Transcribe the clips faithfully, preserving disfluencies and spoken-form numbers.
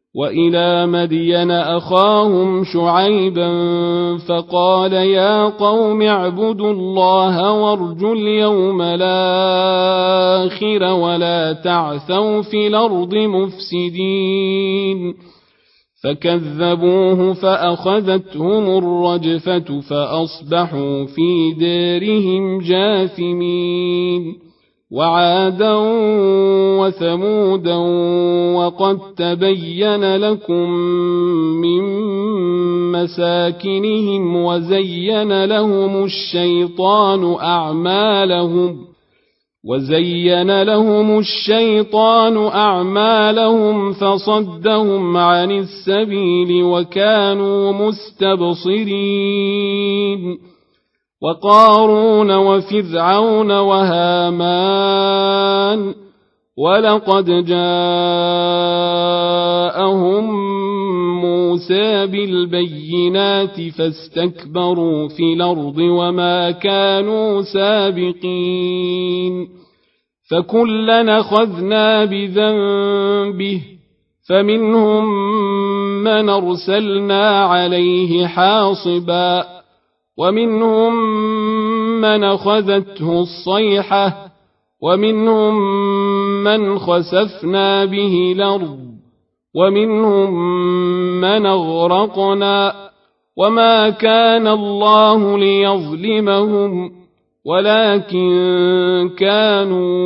وإلى مدين أخاهم شعيبا فقال يا قوم اعبدوا الله وارجوا اليوم الآخر ولا تعثوا في الأرض مفسدين فكذبوه فأخذتهم الرجفة فأصبحوا في دارهم جاثمين وعادا وثمودا وقد تبين لكم من مساكنهم وزين لهم الشيطان أعمالهم وزين لهم الشيطان أعمالهم فصدهم عن السبيل وكانوا مستبصرين وقارون وفرعون وهامان ولقد جاءهم موسى بالبينات فاستكبروا في الأرض وما كانوا سابقين فكلا أخذنا بذنبه فمنهم من أرسلنا عليه حاصبا ومنهم من أخذته الصيحة ومنهم من خسفنا به الأرض ومنهم من أغرقنا وما كان الله ليظلمهم ولكن كانوا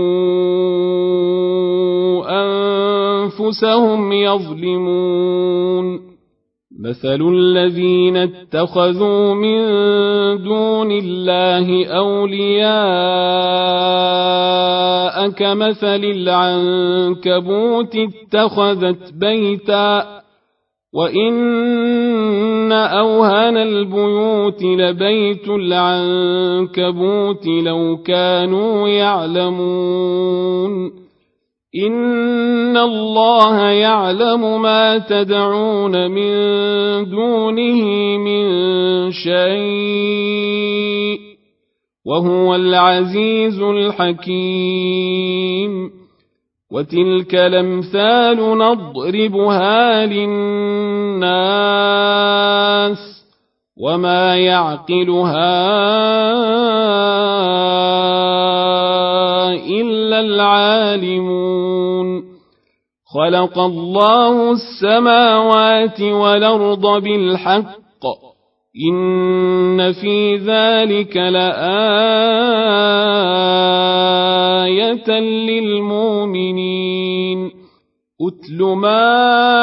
أنفسهم يظلمون مثل الذين اتخذوا من دون الله أولياء كمثل العنكبوت اتخذت بيتا وإن أوهن البيوت لبيت العنكبوت لو كانوا يعلمون إن الله يعلم ما تدعون من دونه من شيء وهو العزيز الحكيم وتلك الأمثال نضربها للناس وما يعقلها إلا العالمون خلق الله السماوات والأرض بالحق إن في ذلك لآية للمؤمنين أتل ما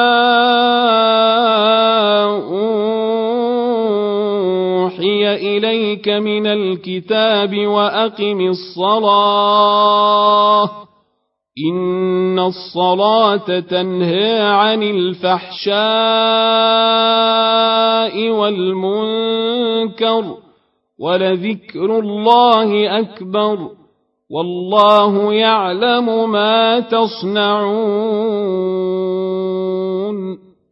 أوحي إليك من الكتاب وأقم الصلاة إن الصلاة تنهى عن الفحشاء والمنكر ولذكر الله أكبر والله يعلم ما تصنعون